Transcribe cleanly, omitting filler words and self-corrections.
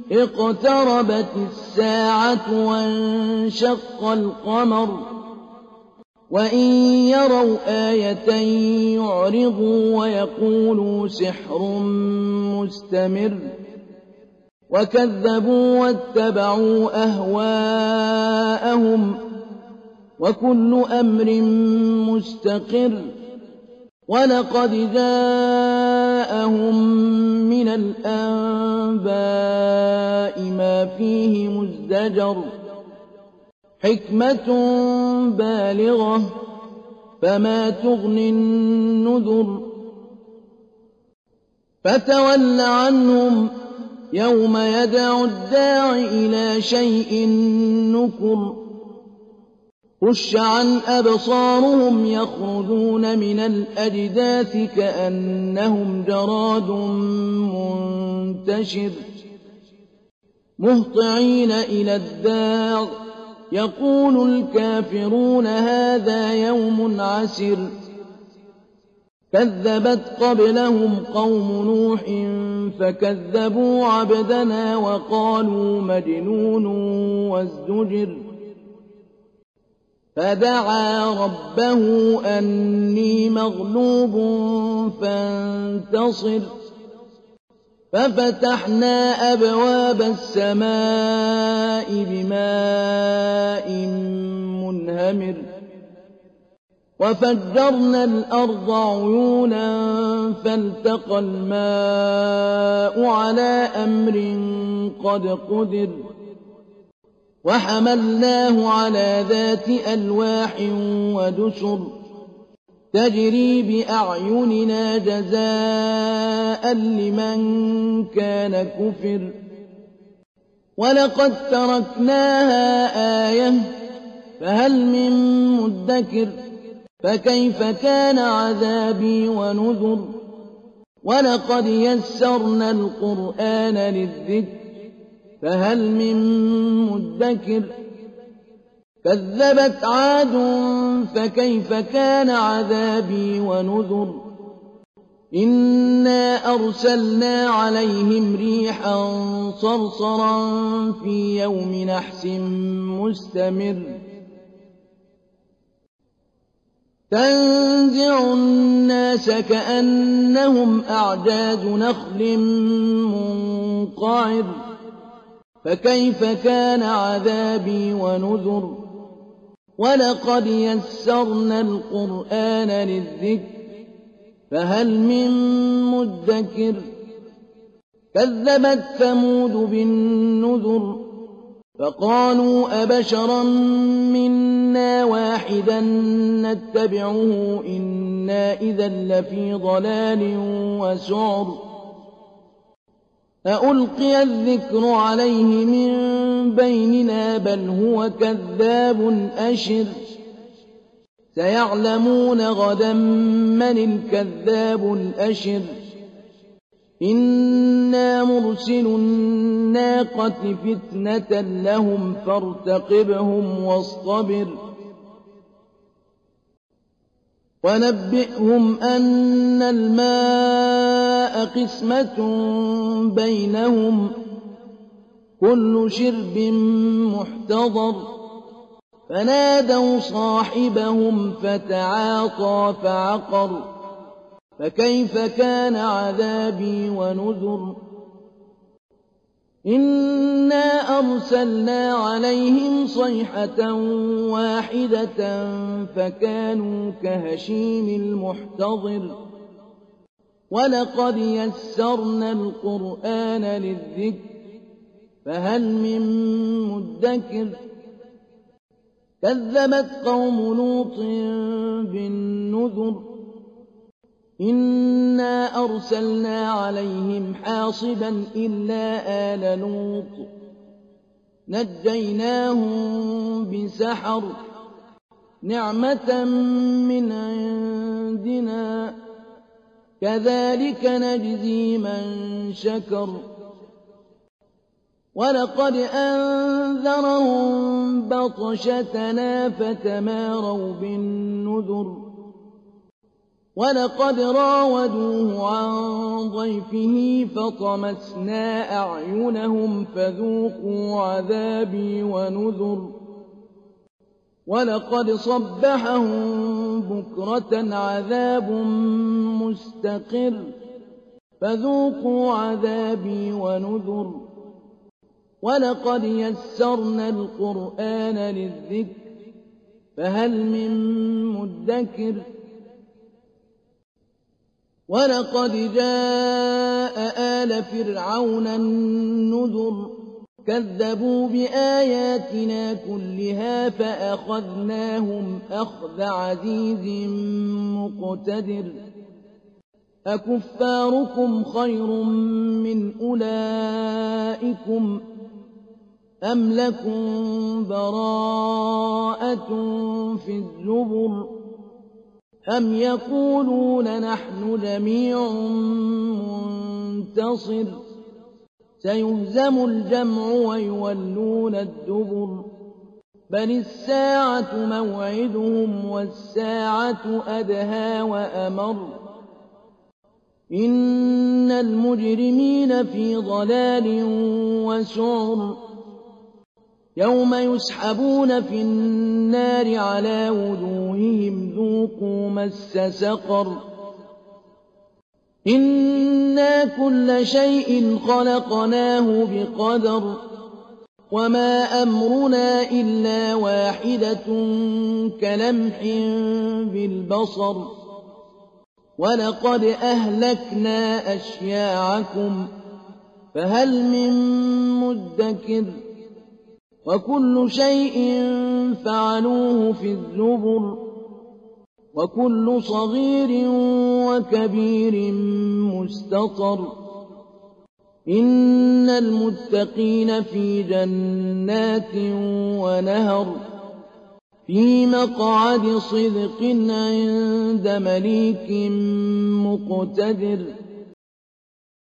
اقتربت الساعة وانشق القمر وإن يروا آية يعرضوا ويقولوا سحر مستمر وكذبوا واتبعوا أهواءهم وكل أمر مستقر ولقد جاءهم من الأنباء ما فيه مزدجر حكمة بالغة فما تغني النذر فتول عنهم يوم يدعو الداع إلى شيء نكر خش عن أبصارهم يخرجون من الأجداث كأنهم جراد منتشر مهطعين إلى الداع يقول الكافرون هذا يوم عسر كذبت قبلهم قوم نوح فكذبوا عبدنا وقالوا مجنون وازدجر فدعا ربه أني مغلوب فانتصر ففتحنا أبواب السماء بماء منهمر وفجرنا الأرض عيونا فالتقى الماء على أمر قد قدر وحملناه على ذات ألواح ودسر تجري بأعيننا جزاء لمن كان كفر ولقد تركناها آية فهل من مدكر فكيف كان عذابي ونذر ولقد يسرنا القرآن للذكر فهل من مدكر كذبت عاد فكيف كان عذابي ونذر إنا أرسلنا عليهم ريحا صرصرا في يوم نحس مستمر تنزع الناس كأنهم أعجاز نخل منقعر فكيف كان عذابي ونذر ولقد يسرنا القرآن للذكر فهل من مدكر كذبت ثمود بالنذر فقالوا أبشرا منا واحدا نتبعه إنا إذا لفي ضلال وسعر أألقي الذكر عليه من بيننا بل هو كذاب أشر سيعلمون غدا من الكذاب الأشر إنا مرسل الناقة فتنة لهم فارتقبهم واصطبر ونبئهم أن الماء قسمة بينهم كل شرب محتضر فنادوا صاحبهم فتعاطى فعقر فكيف كان عذابي ونذر إنا أرسلنا عليهم صيحة واحدة فكانوا كهشيم المحتضر ولقد يسرنا القرآن للذكر فهل من مدكر كذبت قوم لوط بالنذر إنا أرسلنا عليهم حاصبا إلا آل لوط نجيناهم بسحر نعمة من عندنا كذلك نجزي من شكر ولقد أنذرهم بطشتنا فتماروا بالنذر وَلَقَدْ رَاوَدُوهُ عَن ضَيْفِهِ فَطَمَسْنَا أَعْيُنَهُمْ فَذُوقُوا عَذَابِي وَنُذُرِ وَلَقَدْ صَبَّحَهُم بُكْرَةً عَذَابٌ مُّسْتَقِرٌّ فَذُوقُوا عَذَابِي وَنُذُرِ وَلَقَدْ يَسَّرْنَا الْقُرْآنَ لِلذِّكْرِ فَهَلْ مِن مُّدَّكِرٍ وَلَقَدْ جَاءَ آلَ فِرْعَوْنَ النُّذُرُ كَذَّبُوا بِآيَاتِنَا كُلِّهَا فَأَخَذْنَاهُمْ أَخْذَ عَزِيزٍ مُّقْتَدِرٍ أَكُفَّارُكُمْ خَيْرٌ مِّنْ أُولَٰئِكُمْ أَمْ لَكُم بَرَاءَةٌ فِي الزُّبُرِ أَمْ يَقُولُونَ نَحْنُ جَمِيعٌ مُّنتَصِرٌ سَيُهْزَمُ الْجَمْعُ وَيُوَلُّونَ الدُّبُرَ بَلِ السَّاعَةُ مَوْعِدُهُمْ وَالسَّاعَةُ أَدْهَىٰ وَأَمَرُّ إِنَّ الْمُجْرِمِينَ فِي ضَلَالٍ وَسُعُرٍ يَوْمَ يُسْحَبُونَ فِي النَّارِ عَلَىٰ وُجُوهِهِمْ ذُوقُوا مَسَّ سَقَرَ إِنَّا كُلَّ شَيْءٍ خَلَقْنَاهُ بِقَدَرٍ وَمَا أَمْرُنَا إِلَّا وَاحِدَةٌ كَلَمْحٍ بِالْبَصَرِ وَلَقَدْ أَهْلَكْنَا أَشْيَاعَكُمْ فَهَلْ مِن مُّدَّكِرٍ وَكُلُّ شَيْءٍ فَعَلُوهُ فِي الزُّبُرِ وَكُلُّ صَغِيرٍ وَكَبِيرٍ مُّسْتَطَرٍ إِنَّ الْمُتَّقِينَ فِي جَنَّاتٍ وَنَهَرٍ فِي مَقْعَدِ صِدْقٍ عِندَ مَلِيكٍ مُّقْتَدِرٍ